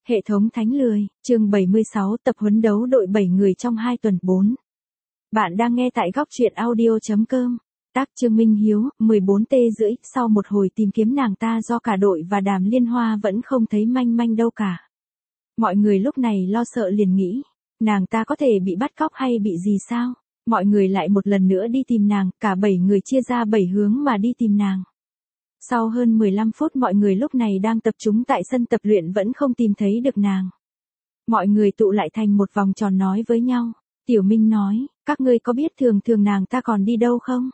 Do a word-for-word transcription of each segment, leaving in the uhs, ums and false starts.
Hệ thống thánh lười, chương bảy mươi sáu, tập huấn đấu đội bảy người trong hai tuần bốn. Bạn đang nghe tại góc truyện audio.com. Tác Trương Minh Hiếu, mười bốn tê rưỡi, sau một hồi tìm kiếm nàng ta do cả đội và Đàm Liên Hoa vẫn không thấy manh manh đâu cả. Mọi người lúc này lo sợ liền nghĩ, nàng ta có thể bị bắt cóc hay bị gì sao? Mọi người lại một lần nữa đi tìm nàng, cả bảy người chia ra bảy hướng mà đi tìm nàng. Sau hơn mười lăm phút mọi người lúc này đang tập trung tại sân tập luyện vẫn không tìm thấy được nàng. Mọi người tụ lại thành một vòng tròn nói với nhau. Tiểu Minh nói, các ngươi có biết thường thường nàng ta còn đi đâu không?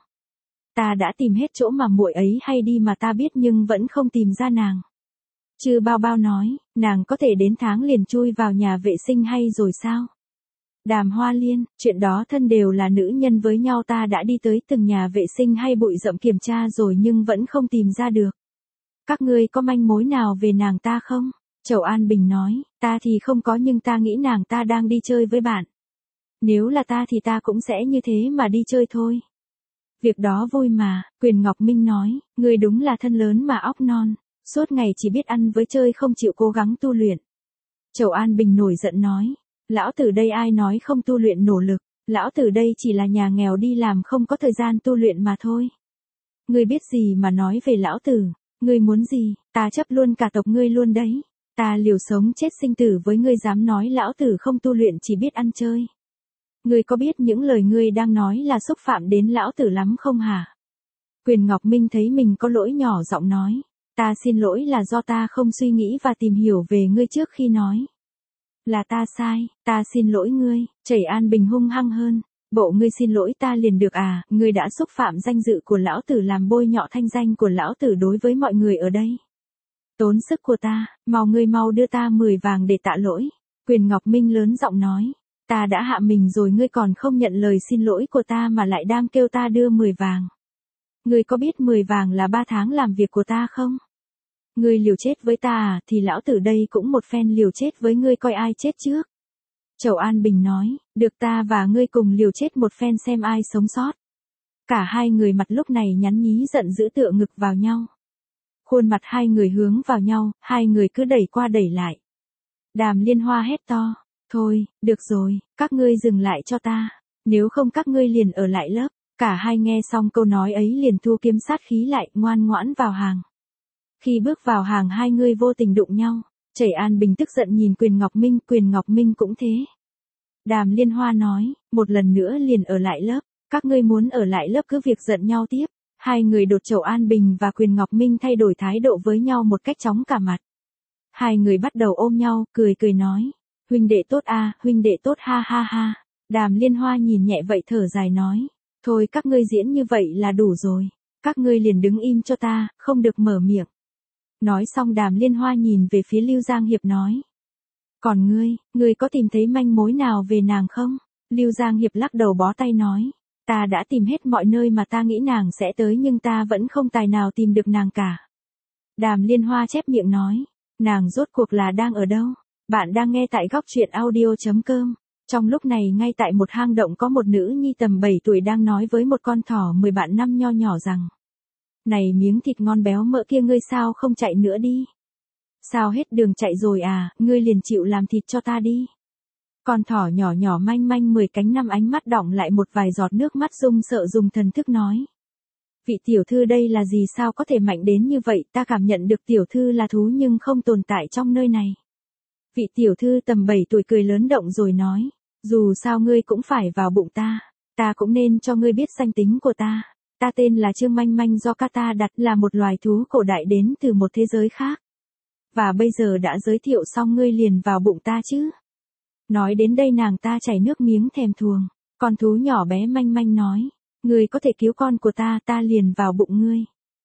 Ta đã tìm hết chỗ mà muội ấy hay đi mà ta biết nhưng vẫn không tìm ra nàng. Chư Bao Bao nói, nàng có thể đến tháng liền chui vào nhà vệ sinh hay rồi sao? Đàm Hoa Liên, chuyện đó thân đều là nữ nhân với nhau, ta đã đi tới từng nhà vệ sinh hay bụi rậm kiểm tra rồi nhưng vẫn không tìm ra được. Các ngươi có manh mối nào về nàng ta không? Chầu An Bình nói, ta thì không có nhưng ta nghĩ nàng ta đang đi chơi với bạn. Nếu là ta thì ta cũng sẽ như thế mà đi chơi thôi. Việc đó vui mà, Quyền Ngọc Minh nói, ngươi đúng là thân lớn mà óc non, suốt ngày chỉ biết ăn với chơi không chịu cố gắng tu luyện. Chầu An Bình nổi giận nói, lão tử đây ai nói không tu luyện nỗ lực, lão tử đây chỉ là nhà nghèo đi làm không có thời gian tu luyện mà thôi. Ngươi biết gì mà nói về lão tử, ngươi muốn gì, ta chấp luôn cả tộc ngươi luôn đấy, ta liều sống chết sinh tử với ngươi dám nói lão tử không tu luyện chỉ biết ăn chơi. Ngươi có biết những lời ngươi đang nói là xúc phạm đến lão tử lắm không hả? Quyền Ngọc Minh thấy mình có lỗi nhỏ giọng nói, ta xin lỗi là do ta không suy nghĩ và tìm hiểu về ngươi trước khi nói. Là ta sai, ta xin lỗi ngươi. Chảy An Bình hung hăng hơn, bộ ngươi xin lỗi ta liền được à, ngươi đã xúc phạm danh dự của lão tử làm bôi nhọ thanh danh của lão tử đối với mọi người ở đây. Tốn sức của ta, mau ngươi mau đưa ta mười vàng để tạ lỗi. Quyền Ngọc Minh lớn giọng nói, ta đã hạ mình rồi ngươi còn không nhận lời xin lỗi của ta mà lại đang kêu ta đưa mười vàng. Ngươi có biết mười vàng là ba tháng làm việc của ta không? Ngươi liều chết với ta à, thì lão tử đây cũng một phen liều chết với ngươi coi ai chết trước. Chầu An Bình nói, được ta và ngươi cùng liều chết một phen xem ai sống sót. Cả hai người mặt lúc này nhắn nhí giận dữ tựa ngực vào nhau. Khuôn mặt hai người hướng vào nhau, hai người cứ đẩy qua đẩy lại. Đàm Liên Hoa hét to, thôi, được rồi, các ngươi dừng lại cho ta, nếu không các ngươi liền ở lại lớp. Cả hai nghe xong câu nói ấy liền thu kiếm sát khí lại, ngoan ngoãn vào hàng. Khi bước vào hàng hai người vô tình đụng nhau, Chảy An Bình tức giận nhìn Quyền Ngọc Minh, Quyền Ngọc Minh cũng thế. Đàm Liên Hoa nói, một lần nữa liền ở lại lớp, các ngươi muốn ở lại lớp cứ việc giận nhau tiếp. Hai người đột Chầu An Bình và Quyền Ngọc Minh thay đổi thái độ với nhau một cách chóng cả mặt. Hai người bắt đầu ôm nhau, cười cười nói, huynh đệ tốt a, huynh đệ tốt ha ha ha. Đàm Liên Hoa nhìn nhẹ vậy thở dài nói, thôi các ngươi diễn như vậy là đủ rồi, các ngươi liền đứng im cho ta, không được mở miệng. Nói xong Đàm Liên Hoa nhìn về phía Lưu Giang Hiệp nói. Còn ngươi, ngươi có tìm thấy manh mối nào về nàng không? Lưu Giang Hiệp lắc đầu bó tay nói. Ta đã tìm hết mọi nơi mà ta nghĩ nàng sẽ tới nhưng ta vẫn không tài nào tìm được nàng cả. Đàm Liên Hoa chép miệng nói. Nàng rốt cuộc là đang ở đâu? Bạn đang nghe tại góc truyện audio.com. Trong lúc này ngay tại một hang động có một nữ nhi tầm bảy tuổi đang nói với một con thỏ mười bạn năm nho nhỏ rằng. Này miếng thịt ngon béo mỡ kia ngươi sao không chạy nữa đi? Sao hết đường chạy rồi à, ngươi liền chịu làm thịt cho ta đi. Con thỏ nhỏ nhỏ manh manh mười cánh năm ánh mắt đọng lại một vài giọt nước mắt run sợ dùng thần thức nói. Vị tiểu thư đây là gì sao có thể mạnh đến như vậy, ta cảm nhận được tiểu thư là thú nhưng không tồn tại trong nơi này. Vị tiểu thư tầm bảy tuổi cười lớn động rồi nói, dù sao ngươi cũng phải vào bụng ta, ta cũng nên cho ngươi biết danh tính của ta. Ta tên là Trương Manh Manh do Kata đặt là một loài thú cổ đại đến từ một thế giới khác. Và bây giờ đã giới thiệu xong ngươi liền vào bụng ta chứ. Nói đến đây nàng ta chảy nước miếng thèm thuồng. Con thú nhỏ bé Manh Manh nói. Ngươi có thể cứu con của ta, ta liền vào bụng ngươi.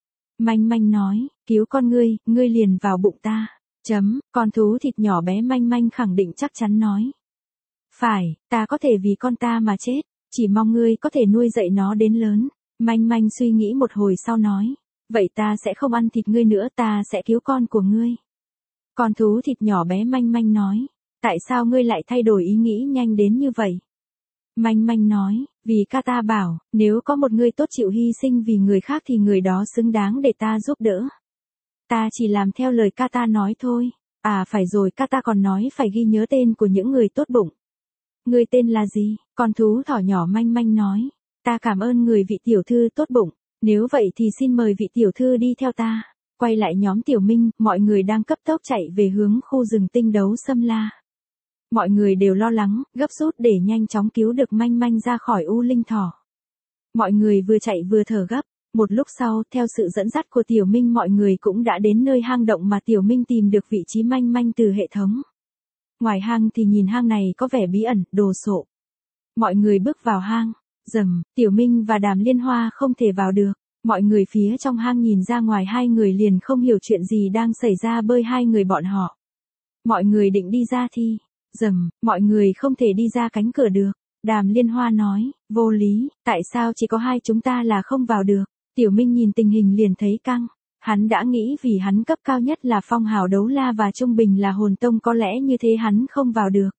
Manh Manh nói, cứu con ngươi, ngươi liền vào bụng ta. Chấm, con thú thịt nhỏ bé Manh Manh khẳng định chắc chắn nói. Phải, ta có thể vì con ta mà chết, chỉ mong ngươi có thể nuôi dạy nó đến lớn. Manh Manh suy nghĩ một hồi sau nói, vậy ta sẽ không ăn thịt ngươi nữa, ta sẽ cứu con của ngươi. Con thú thịt nhỏ bé Manh Manh nói, tại sao ngươi lại thay đổi ý nghĩ nhanh đến như vậy? Manh Manh nói, vì Kata bảo, nếu có một người tốt chịu hy sinh vì người khác thì người đó xứng đáng để ta giúp đỡ. Ta chỉ làm theo lời Kata nói thôi. À phải rồi, các ta còn nói phải ghi nhớ tên của những người tốt bụng. Người tên là gì? Con thú thỏ nhỏ manh manh nói. Ta cảm ơn người vị tiểu thư tốt bụng. Nếu vậy thì xin mời vị tiểu thư đi theo ta. Quay lại nhóm Tiểu Minh, mọi người đang cấp tốc chạy về hướng khu rừng tinh đấu xâm la. Mọi người đều lo lắng, gấp rút để nhanh chóng cứu được manh manh ra khỏi u linh thỏ. Mọi người vừa chạy vừa thở gấp. Một lúc sau, theo sự dẫn dắt của Tiểu Minh, mọi người cũng đã đến nơi hang động mà Tiểu Minh tìm được vị trí manh manh từ hệ thống. Ngoài hang thì nhìn hang này có vẻ bí ẩn, đồ sộ. Mọi người bước vào hang. Rầm, Tiểu Minh và Đàm Liên Hoa không thể vào được. Mọi người phía trong hang nhìn ra ngoài, hai người liền không hiểu chuyện gì đang xảy ra bơi hai người bọn họ. Mọi người định đi ra thì, rầm, mọi người không thể đi ra cánh cửa được. Đàm Liên Hoa nói, vô lý, tại sao chỉ có hai chúng ta là không vào được? Tiểu Minh nhìn tình hình liền thấy căng. Hắn đã nghĩ vì hắn cấp cao nhất là phong hào đấu la và trung bình là hồn tông, có lẽ như thế hắn không vào được.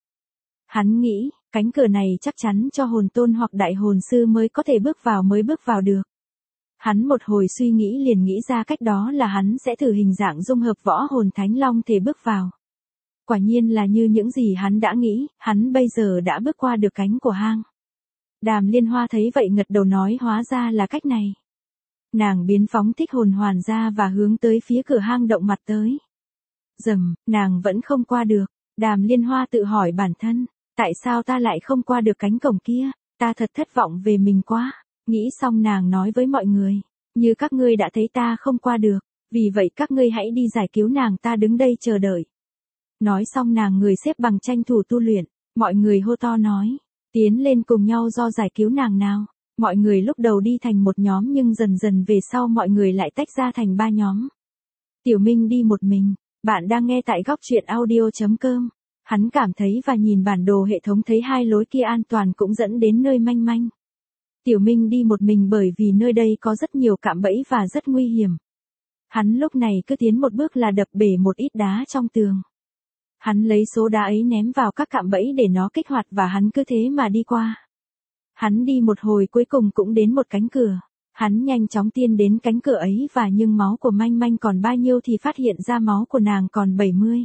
Hắn nghĩ, cánh cửa này chắc chắn cho hồn tôn hoặc đại hồn sư mới có thể bước vào mới bước vào được. Hắn một hồi suy nghĩ liền nghĩ ra cách, đó là hắn sẽ thử hình dạng dung hợp võ hồn thánh long thể bước vào. Quả nhiên là như những gì hắn đã nghĩ, hắn bây giờ đã bước qua được cánh của hang. Đàm Liên Hoa thấy vậy ngật đầu nói, hóa ra là cách này. Nàng biến phóng thích hồn hoàn ra và hướng tới phía cửa hang động mặt tới. Rầm, nàng vẫn không qua được. Đàm Liên Hoa tự hỏi bản thân, tại sao ta lại không qua được cánh cổng kia, ta thật thất vọng về mình quá. Nghĩ xong nàng nói với mọi người, như các ngươi đã thấy ta không qua được, vì vậy các ngươi hãy đi giải cứu nàng, ta đứng đây chờ đợi. Nói xong nàng người xếp bằng tranh thủ tu luyện, mọi người hô to nói, tiến lên cùng nhau do giải cứu nàng nào. Mọi người lúc đầu đi thành một nhóm nhưng dần dần về sau mọi người lại tách ra thành ba nhóm. Tiểu Minh đi một mình. Bạn đang nghe tại góc truyện audio chấm com. Hắn cảm thấy và nhìn bản đồ hệ thống thấy hai lối kia an toàn cũng dẫn đến nơi manh manh. Tiểu Minh đi một mình bởi vì nơi đây có rất nhiều cạm bẫy và rất nguy hiểm. Hắn lúc này cứ tiến một bước là đập bể một ít đá trong tường. Hắn lấy số đá ấy ném vào các cạm bẫy để nó kích hoạt và hắn cứ thế mà đi qua. Hắn đi một hồi cuối cùng cũng đến một cánh cửa. Hắn nhanh chóng tiến đến cánh cửa ấy và nhưng máu của manh manh còn bao nhiêu thì phát hiện ra máu của nàng còn bảy mươi.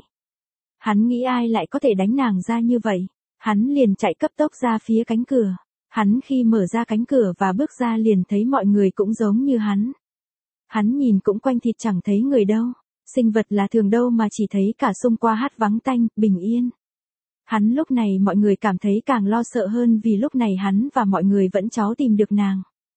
Hắn nghĩ ai lại có thể đánh nàng ra như vậy. Hắn liền chạy cấp tốc ra phía cánh cửa. Hắn khi mở ra cánh cửa và bước ra liền thấy mọi người cũng giống như hắn. Hắn nhìn cũng quanh thịt chẳng thấy người đâu. Sinh vật là thường đâu mà chỉ thấy cả xung qua hát vắng tanh, bình yên. Hắn lúc này mọi người cảm thấy càng lo sợ hơn vì lúc này hắn và mọi người vẫn cháu tìm được nàng.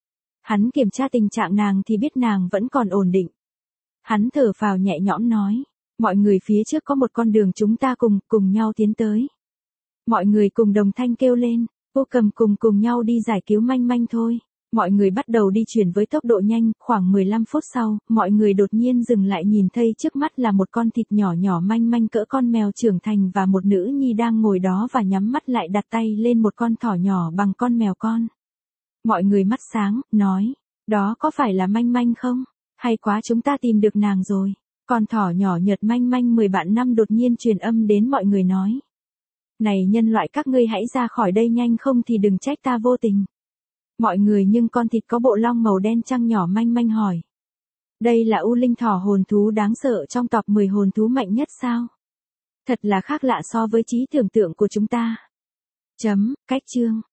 Hắn kiểm tra tình trạng nàng thì biết nàng vẫn còn ổn định. Hắn thở phào nhẹ nhõm nói, mọi người phía trước có một con đường chúng ta cùng, cùng nhau tiến tới. Mọi người cùng đồng thanh kêu lên, cô cầm cùng cùng nhau đi giải cứu manh manh thôi. Mọi người bắt đầu đi chuyển với tốc độ nhanh, khoảng mười lăm phút sau, mọi người đột nhiên dừng lại nhìn thấy trước mắt là một con thịt nhỏ nhỏ manh manh cỡ con mèo trưởng thành và một nữ nhi đang ngồi đó và nhắm mắt lại đặt tay lên một con thỏ nhỏ bằng con mèo con. Mọi người mắt sáng, nói, đó có phải là manh manh không? Hay quá, chúng ta tìm được nàng rồi. Con thỏ nhỏ nhợt manh manh mười bạn năm đột nhiên truyền âm đến mọi người nói. Này nhân loại, các ngươi hãy ra khỏi đây nhanh không thì đừng trách ta vô tình. Mọi người, nhưng con thịt có bộ lông màu đen trăng nhỏ manh manh hỏi. Đây là u linh thỏ, hồn thú đáng sợ trong top mười hồn thú mạnh nhất sao? Thật là khác lạ so với trí tưởng tượng của chúng ta. Chấm, cách chương.